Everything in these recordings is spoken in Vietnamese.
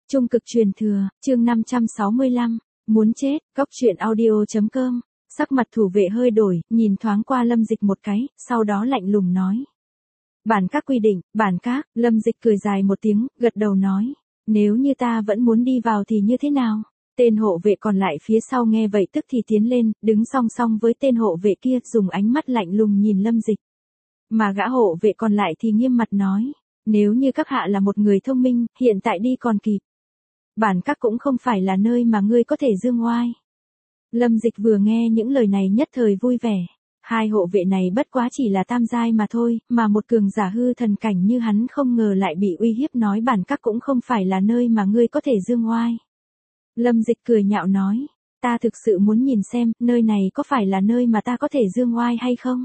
Trung cực truyền thừa, chương 565, muốn chết, cóc truyện audio.com. Sắc mặt thủ vệ hơi đổi, nhìn thoáng qua Lâm Dịch một cái, sau đó lạnh lùng nói. Bản các quy định, bản các, Lâm Dịch cười dài một tiếng, gật đầu nói. Nếu như ta vẫn muốn đi vào thì như thế nào? Tên hộ vệ còn lại phía sau nghe vậy tức thì tiến lên, đứng song song với tên hộ vệ kia, dùng ánh mắt lạnh lùng nhìn Lâm Dịch. Mà gã hộ vệ còn lại thì nghiêm mặt nói. Nếu như các hạ là một người thông minh, hiện tại đi còn kịp. Bản các cũng không phải là nơi mà ngươi có thể dương oai. Lâm Dịch vừa nghe những lời này nhất thời vui vẻ. Hai hộ vệ này bất quá chỉ là tam giai mà thôi, mà một cường giả hư thần cảnh như hắn không ngờ lại bị uy hiếp, nói bản các cũng không phải là nơi mà ngươi có thể dương oai. Lâm Dịch cười nhạo nói, ta thực sự muốn nhìn xem, nơi này có phải là nơi mà ta có thể dương oai hay không?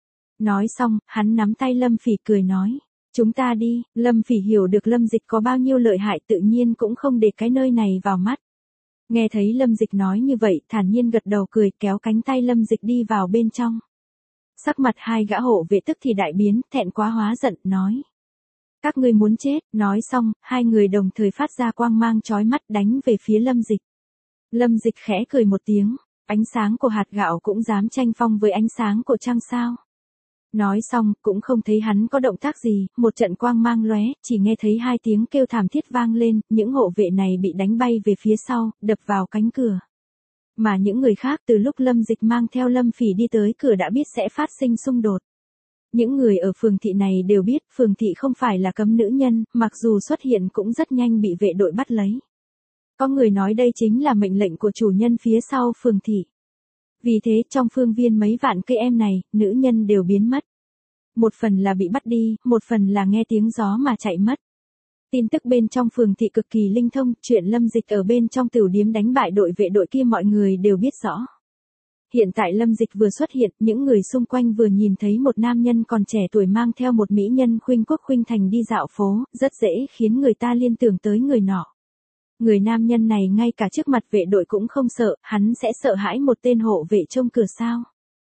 Nói xong, hắn nắm tay Lâm Phỉ cười nói. Chúng ta đi. Lâm Phỉ hiểu được Lâm Dịch có bao nhiêu lợi hại, tự nhiên cũng không để cái nơi này vào mắt. Nghe thấy Lâm Dịch nói như vậy, thản nhiên gật đầu cười, kéo cánh tay Lâm Dịch đi vào bên trong. Sắc mặt hai gã hộ vệ tức thì đại biến, thẹn quá hóa giận, nói. Các ngươi muốn chết. Nói xong, hai người đồng thời phát ra quang mang chói mắt đánh về phía Lâm Dịch. Lâm Dịch khẽ cười một tiếng, ánh sáng của hạt gạo cũng dám tranh phong với ánh sáng của trăng sao. Nói xong, cũng không thấy hắn có động tác gì, một trận quang mang lóe, chỉ nghe thấy hai tiếng kêu thảm thiết vang lên, những hộ vệ này bị đánh bay về phía sau, đập vào cánh cửa. Mà những người khác từ lúc Lâm Dịch mang theo Lâm Phỉ đi tới cửa đã biết sẽ phát sinh xung đột. Những người ở phường thị này đều biết, phường thị không phải là cấm nữ nhân, mặc dù xuất hiện cũng rất nhanh bị vệ đội bắt lấy. Có người nói đây chính là mệnh lệnh của chủ nhân phía sau phường thị. Vì thế trong phương viên mấy vạn cây em này, nữ nhân đều biến mất. Một phần là bị bắt đi, một phần là nghe tiếng gió mà chạy mất. Tin tức bên trong phường thị cực kỳ linh thông, chuyện Lâm Dịch ở bên trong tửu điếm đánh bại đội vệ đội kia mọi người đều biết rõ. Hiện tại Lâm Dịch vừa xuất hiện, những người xung quanh vừa nhìn thấy một nam nhân còn trẻ tuổi mang theo một mỹ nhân khuynh quốc khuynh thành đi dạo phố, rất dễ khiến người ta liên tưởng tới người nọ. Người nam nhân này ngay cả trước mặt vệ đội cũng không sợ, hắn sẽ sợ hãi một tên hộ vệ trông cửa sao.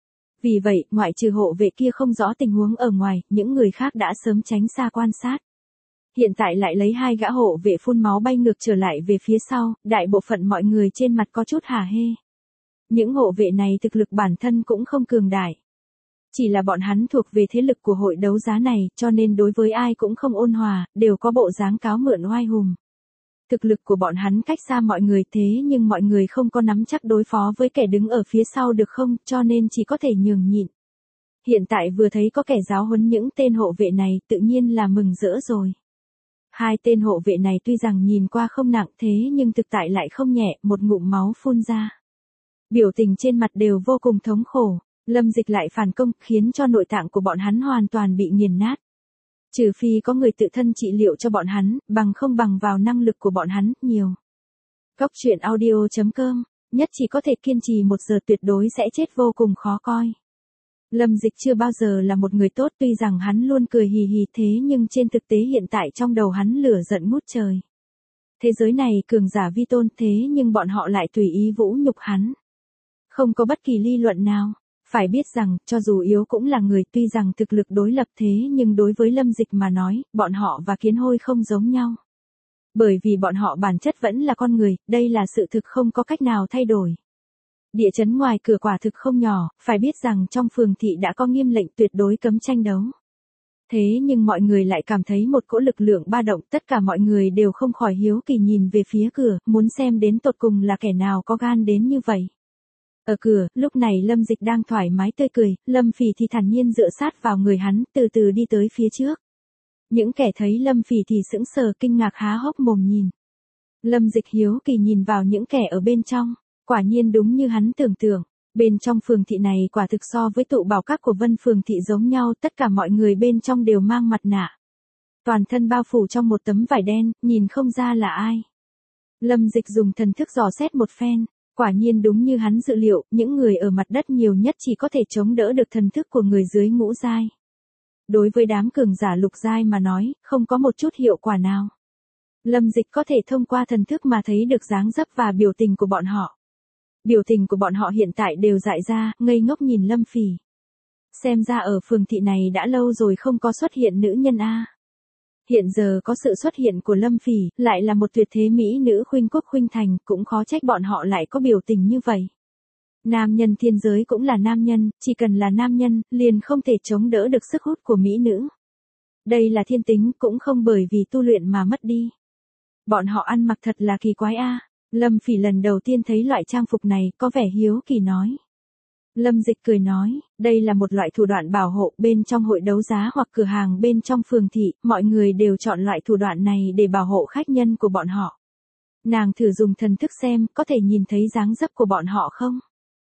Vì vậy, ngoại trừ hộ vệ kia không rõ tình huống ở ngoài, những người khác đã sớm tránh xa quan sát. Hiện tại lại lấy hai gã hộ vệ phun máu bay ngược trở lại về phía sau, đại bộ phận mọi người trên mặt có chút hả hê. Những hộ vệ này thực lực bản thân cũng không cường đại. Chỉ là bọn hắn thuộc về thế lực của hội đấu giá này, cho nên đối với ai cũng không ôn hòa, đều có bộ dáng cáo mượn oai hùng. Thực lực của bọn hắn cách xa mọi người, thế nhưng mọi người không có nắm chắc đối phó với kẻ đứng ở phía sau được không, cho nên chỉ có thể nhường nhịn. Hiện tại vừa thấy có kẻ giáo huấn những tên hộ vệ này, tự nhiên là mừng rỡ rồi. Hai tên hộ vệ này tuy rằng nhìn qua không nặng thế nhưng thực tại lại không nhẹ, một ngụm máu phun ra. Biểu tình trên mặt đều vô cùng thống khổ. Lâm Dịch lại phản công, khiến cho nội tạng của bọn hắn hoàn toàn bị nghiền nát. Trừ phi có người tự thân trị liệu cho bọn hắn, bằng không bằng vào năng lực của bọn hắn, nhiều. Cóc truyện audio.com, nhất chỉ có thể kiên trì 1 giờ tuyệt đối sẽ chết vô cùng khó coi. Lâm Dịch chưa bao giờ là một người tốt, tuy rằng hắn luôn cười hì hì thế nhưng trên thực tế hiện tại trong đầu hắn lửa giận ngút trời. Thế giới này cường giả vi tôn thế nhưng bọn họ lại tùy ý vũ nhục hắn. Không có bất kỳ lý luận nào. Phải biết rằng, cho dù yếu cũng là người, tuy rằng thực lực đối lập thế nhưng đối với Lâm Dịch mà nói, bọn họ và kiến hôi không giống nhau. Bởi vì bọn họ bản chất vẫn là con người, đây là sự thực không có cách nào thay đổi. Địa chấn ngoài cửa quả thực không nhỏ, phải biết rằng trong phường thị đã có nghiêm lệnh tuyệt đối cấm tranh đấu. Thế nhưng mọi người lại cảm thấy một cỗ lực lượng ba động, tất cả mọi người đều không khỏi hiếu kỳ nhìn về phía cửa, muốn xem đến tột cùng là kẻ nào có gan đến như vậy. Ở cửa, lúc này Lâm Dịch đang thoải mái tươi cười, Lâm Phỉ thì thản nhiên dựa sát vào người hắn, từ từ đi tới phía trước. Những kẻ thấy Lâm Phỉ thì sững sờ kinh ngạc há hốc mồm nhìn. Lâm Dịch hiếu kỳ nhìn vào những kẻ ở bên trong, quả nhiên đúng như hắn tưởng tượng, bên trong phường thị này quả thực so với tụ bảo các của Vân phường thị giống nhau, tất cả mọi người bên trong đều mang mặt nạ. Toàn thân bao phủ trong một tấm vải đen, nhìn không ra là ai. Lâm Dịch dùng thần thức dò xét một phen. Quả nhiên đúng như hắn dự liệu, những người ở mặt đất nhiều nhất chỉ có thể chống đỡ được thần thức của người dưới ngũ giai. Đối với đám cường giả lục giai mà nói, không có một chút hiệu quả nào. Lâm Dịch có thể thông qua thần thức mà thấy được dáng dấp và biểu tình của bọn họ. Biểu tình của bọn họ hiện tại đều dại ra, ngây ngốc nhìn Lâm Phỉ. Xem ra ở phường thị này đã lâu rồi không có xuất hiện nữ nhân a. Hiện giờ có sự xuất hiện của Lâm Phỉ, lại là một tuyệt thế mỹ nữ khuynh quốc khuynh thành, cũng khó trách bọn họ lại có biểu tình như vậy. Nam nhân thiên giới cũng là nam nhân, chỉ cần là nam nhân, liền không thể chống đỡ được sức hút của mỹ nữ. Đây là thiên tính, cũng không bởi vì tu luyện mà mất đi. Bọn họ ăn mặc thật là kỳ quái a. Lâm Phỉ lần đầu tiên thấy loại trang phục này, có vẻ hiếu kỳ nói. Lâm Dịch cười nói, đây là một loại thủ đoạn bảo hộ bên trong hội đấu giá hoặc cửa hàng bên trong phường thị, mọi người đều chọn loại thủ đoạn này để bảo hộ khách nhân của bọn họ. Nàng thử dùng thần thức xem, có thể nhìn thấy dáng dấp của bọn họ không?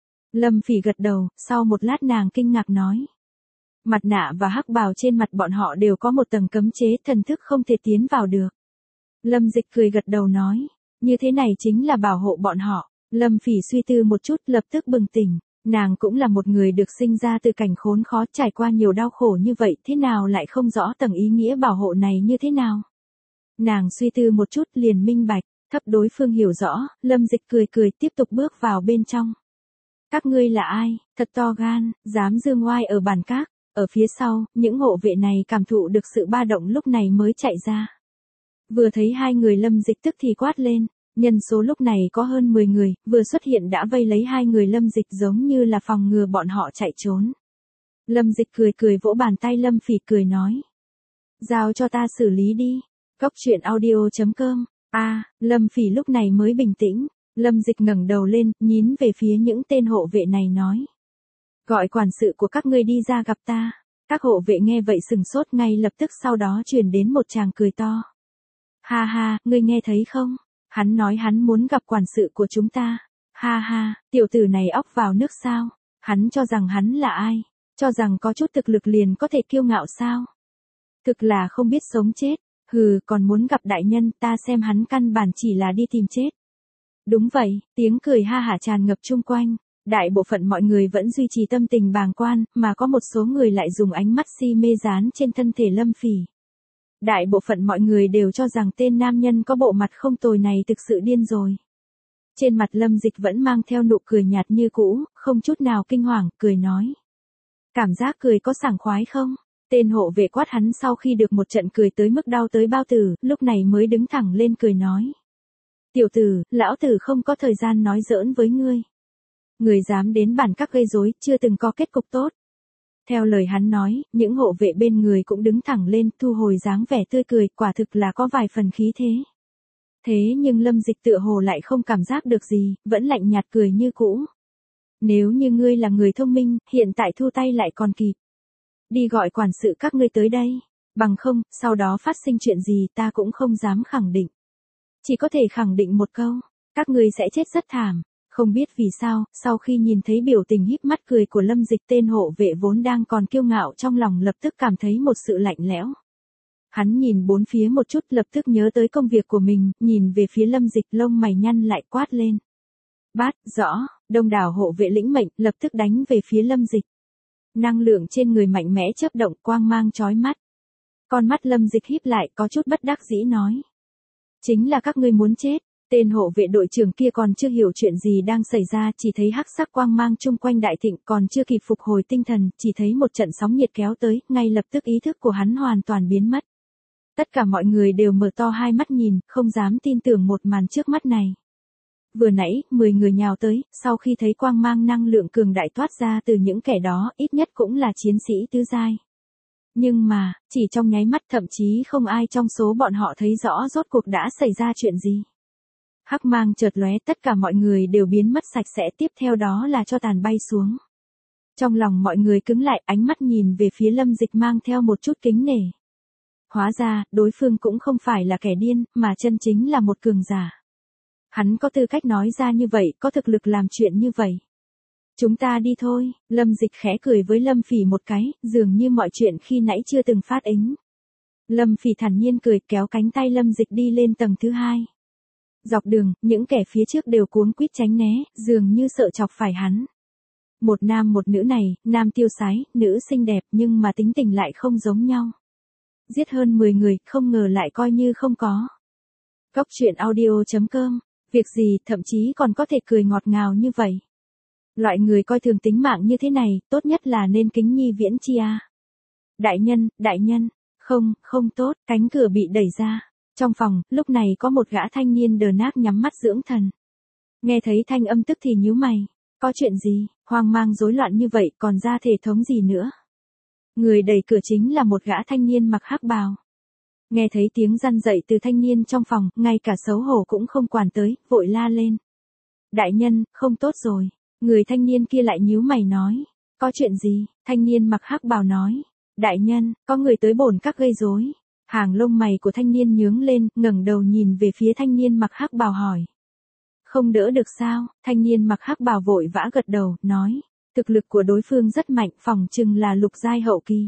Lâm Phỉ gật đầu, sau một lát nàng kinh ngạc nói. Mặt nạ và hắc bào trên mặt bọn họ đều có một tầng cấm chế, thần thức không thể tiến vào được. Lâm Dịch cười gật đầu nói, như thế này chính là bảo hộ bọn họ. Lâm Phỉ suy tư một chút, lập tức bừng tỉnh. Nàng cũng là một người được sinh ra từ cảnh khốn khó, trải qua nhiều đau khổ như vậy, thế nào lại không rõ tầng ý nghĩa bảo hộ này như thế nào. Nàng suy tư một chút liền minh bạch, thấp đối phương hiểu rõ, Lâm Dịch cười cười tiếp tục bước vào bên trong. Các ngươi là ai, thật to gan, dám dương oai ở bàn các. Ở phía sau, những hộ vệ này cảm thụ được sự ba động lúc này mới chạy ra. Vừa thấy hai người Lâm Dịch tức thì quát lên. Nhân số lúc này có hơn 10 người, vừa xuất hiện đã vây lấy hai người Lâm Dịch giống như là phòng ngừa bọn họ chạy trốn. Lâm Dịch cười cười vỗ bàn tay Lâm Phỉ cười nói. Giao cho ta xử lý đi. Cốc truyện audio.com. Lâm Phỉ lúc này mới bình tĩnh. Lâm Dịch ngẩng đầu lên, nhín về phía những tên hộ vệ này nói. Gọi quản sự của các ngươi đi ra gặp ta. Các hộ vệ nghe vậy sừng sốt, ngay lập tức sau đó truyền đến một tràng cười to. Ha ha, ngươi nghe thấy không? Hắn nói hắn muốn gặp quản sự của chúng ta. Ha ha, tiểu tử này óc vào nước sao? Hắn cho rằng hắn là ai? Cho rằng có chút thực lực liền có thể kiêu ngạo sao? Thực là không biết sống chết. Hừ, còn muốn gặp đại nhân, ta xem hắn căn bản chỉ là đi tìm chết. Đúng vậy, tiếng cười ha hả tràn ngập chung quanh. Đại bộ phận mọi người vẫn duy trì tâm tình bàng quan, mà có một số người lại dùng ánh mắt si mê dán trên thân thể Lâm Phỉ. Đại bộ phận mọi người đều cho rằng tên nam nhân có bộ mặt không tồi này thực sự điên rồi. Trên mặt Lâm Dịch vẫn mang theo nụ cười nhạt như cũ, không chút nào kinh hoàng, cười nói. Cảm giác cười có sảng khoái không? Tên hộ vệ quát hắn sau khi được một trận cười tới mức đau tới bao tử, lúc này mới đứng thẳng lên cười nói. Tiểu tử, lão tử không có thời gian nói giỡn với ngươi. Người dám đến bản các gây rối, chưa từng có kết cục tốt. Theo lời hắn nói, những hộ vệ bên người cũng đứng thẳng lên, thu hồi dáng vẻ tươi cười, quả thực là có vài phần khí thế. Thế nhưng Lâm Dịch tựa hồ lại không cảm giác được gì, vẫn lạnh nhạt cười như cũ. Nếu như ngươi là người thông minh, hiện tại thu tay lại còn kịp. Đi gọi quản sự các ngươi tới đây. Bằng không, sau đó phát sinh chuyện gì ta cũng không dám khẳng định. Chỉ có thể khẳng định một câu, các ngươi sẽ chết rất thảm. Không biết vì sao, sau khi nhìn thấy biểu tình híp mắt cười của Lâm Dịch, tên hộ vệ vốn đang còn kiêu ngạo trong lòng lập tức cảm thấy một sự lạnh lẽo. Hắn nhìn bốn phía một chút, lập tức nhớ tới công việc của mình, nhìn về phía Lâm Dịch, lông mày nhăn lại quát lên. Bát, rõ, đông đảo hộ vệ lĩnh mệnh, lập tức đánh về phía Lâm Dịch. Năng lượng trên người mạnh mẽ chớp động, quang mang chói mắt. Con mắt Lâm Dịch híp lại, có chút bất đắc dĩ nói. Chính là các ngươi muốn chết. Tên hộ vệ đội trưởng kia còn chưa hiểu chuyện gì đang xảy ra, chỉ thấy hắc sắc quang mang chung quanh đại thịnh, còn chưa kịp phục hồi tinh thần, chỉ thấy một trận sóng nhiệt kéo tới, ngay lập tức ý thức của hắn hoàn toàn biến mất. Tất cả mọi người đều mở to hai mắt nhìn, không dám tin tưởng một màn trước mắt này. Vừa nãy, 10 người nhào tới, sau khi thấy quang mang năng lượng cường đại toát ra từ những kẻ đó, ít nhất cũng là chiến sĩ tứ giai. Nhưng mà, chỉ trong nháy mắt, thậm chí không ai trong số bọn họ thấy rõ rốt cuộc đã xảy ra chuyện gì. Hắc mang chợt lóe, tất cả mọi người đều biến mất sạch sẽ, tiếp theo đó là tro tàn bay xuống. Trong lòng mọi người cứng lại, ánh mắt nhìn về phía Lâm Dịch mang theo một chút kính nể. Hóa ra, đối phương cũng không phải là kẻ điên, mà chân chính là một cường giả. Hắn có tư cách nói ra như vậy, có thực lực làm chuyện như vậy. Chúng ta đi thôi, Lâm Dịch khẽ cười với Lâm Phỉ một cái, dường như mọi chuyện khi nãy chưa từng phát ứng. Lâm Phỉ thản nhiên cười, kéo cánh tay Lâm Dịch đi lên tầng thứ 2. Dọc đường, những kẻ phía trước đều cuống quýt tránh né, dường như sợ chọc phải hắn. Một nam một nữ này, nam tiêu sái, nữ xinh đẹp nhưng mà tính tình lại không giống nhau. Giết hơn 10 người, không ngờ lại coi như không có. Cốc truyện audio.com, việc gì thậm chí còn có thể cười ngọt ngào như vậy. Loại người coi thường tính mạng như thế này, tốt nhất là nên kính nhi viễn chi a. Đại nhân, Không, không tốt, cánh cửa bị đẩy ra. Trong phòng, lúc này có một gã thanh niên đờ nác nhắm mắt dưỡng thần. Nghe thấy thanh âm tức thì nhíu mày. Có chuyện gì, hoang mang rối loạn như vậy còn ra thể thống gì nữa. Người đẩy cửa chính là một gã thanh niên mặc hắc bào. Nghe thấy tiếng răn dậy từ thanh niên trong phòng, ngay cả xấu hổ cũng không quản tới, vội la lên. Đại nhân, không tốt rồi. Người thanh niên kia lại nhíu mày nói. Có chuyện gì? Thanh niên mặc hắc bào nói. Đại nhân, có người tới bổn các gây rối. Hàng lông mày của thanh niên nhướng lên, ngẩng đầu nhìn về phía thanh niên mặc hắc bào hỏi. Không đỡ được sao? Thanh niên mặc hắc bào vội vã gật đầu, nói. Thực lực của đối phương rất mạnh, phỏng chừng là lục giai hậu kỳ.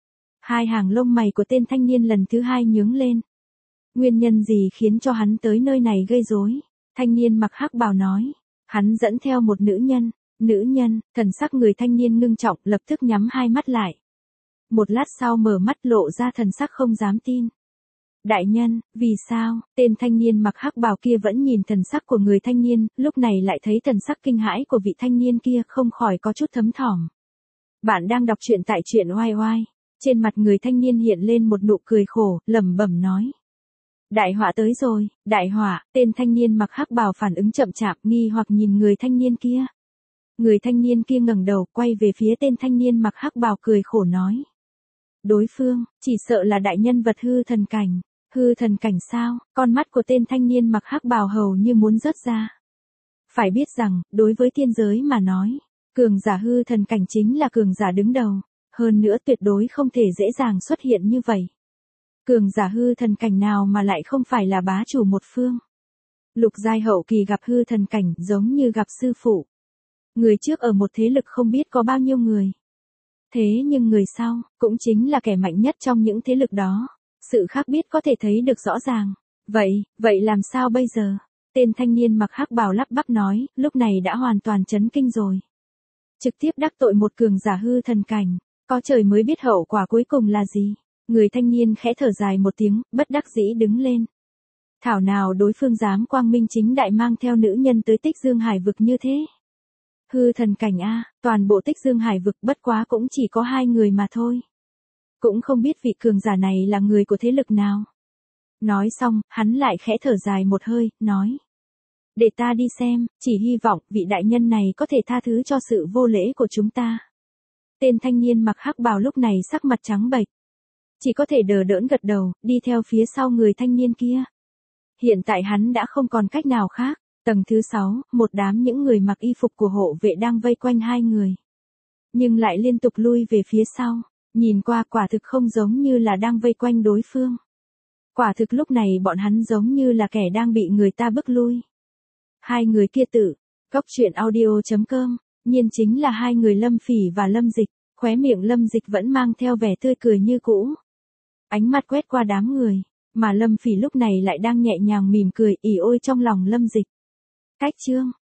Hai hàng lông mày của tên thanh niên lần thứ hai nhướng lên. Nguyên nhân gì khiến cho hắn tới nơi này gây rối? Thanh niên mặc hắc bào nói. Hắn dẫn theo một nữ nhân. Nữ nhân, thần sắc người thanh niên ngưng trọng, lập tức nhắm hai mắt lại. Một lát sau mở mắt lộ ra thần sắc không dám tin. Đại nhân, vì sao? Tên thanh niên mặc hắc bào kia vẫn nhìn thần sắc của người thanh niên, lúc này lại thấy thần sắc kinh hãi của vị thanh niên kia không khỏi có chút thấm thỏm. Bạn đang đọc truyện tại truyện oai oai. Trên mặt người thanh niên hiện lên một nụ cười khổ, lẩm bẩm nói. Đại họa tới rồi, đại họa. Tên thanh niên mặc hắc bào phản ứng chậm chạp, nghi hoặc nhìn người thanh niên kia. Người thanh niên kia ngẩng đầu, quay về phía tên thanh niên mặc hắc bào cười khổ nói. Đối phương, chỉ sợ là đại nhân vật hư thần cảnh. Hư thần cảnh sao? Con mắt của tên thanh niên mặc hắc bào hầu như muốn rớt ra. Phải biết rằng, đối với thiên giới mà nói, cường giả hư thần cảnh chính là cường giả đứng đầu. Hơn nữa tuyệt đối không thể dễ dàng xuất hiện như vậy. Cường giả hư thần cảnh nào mà lại không phải là bá chủ một phương. Lục giai hậu kỳ gặp hư thần cảnh giống như gặp sư phụ. Người trước ở một thế lực không biết có bao nhiêu người. Thế nhưng người sau, cũng chính là kẻ mạnh nhất trong những thế lực đó. Sự khác biệt có thể thấy được rõ ràng. Vậy làm sao bây giờ? Tên thanh niên mặc hắc bào lắp bắp nói, lúc này đã hoàn toàn chấn kinh rồi. Trực tiếp đắc tội một cường giả hư thần cảnh. Có trời mới biết hậu quả cuối cùng là gì. Người thanh niên khẽ thở dài một tiếng, bất đắc dĩ đứng lên. Thảo nào đối phương dám quang minh chính đại mang theo nữ nhân tới Tích Dương Hải vực như thế. Hư thần cảnh a, toàn bộ Tích Dương Hải vực bất quá cũng chỉ có 2 người mà thôi. Cũng không biết vị cường giả này là người của thế lực nào. Nói xong, hắn lại khẽ thở dài một hơi, nói. Để ta đi xem, chỉ hy vọng vị đại nhân này có thể tha thứ cho sự vô lễ của chúng ta. Tên thanh niên mặc hắc bào lúc này sắc mặt trắng bệch. Chỉ có thể đờ đẫn gật đầu, đi theo phía sau người thanh niên kia. Hiện tại hắn đã không còn cách nào khác. Tầng thứ 6, một đám những người mặc y phục của hộ vệ đang vây quanh 2 người. Nhưng lại liên tục lui về phía sau. Nhìn qua quả thực không giống như là đang vây quanh đối phương. Quả thực lúc này bọn hắn giống như là kẻ đang bị người ta bức lui. 2 người kia tự, góc truyện audio.com, nhiên chính là 2 người Lâm Phỉ và Lâm Dịch, khóe miệng Lâm Dịch vẫn mang theo vẻ tươi cười như cũ. Ánh mắt quét qua đám người, mà Lâm Phỉ lúc này lại đang nhẹ nhàng mỉm cười ỉ ôi trong lòng Lâm Dịch. Cách chương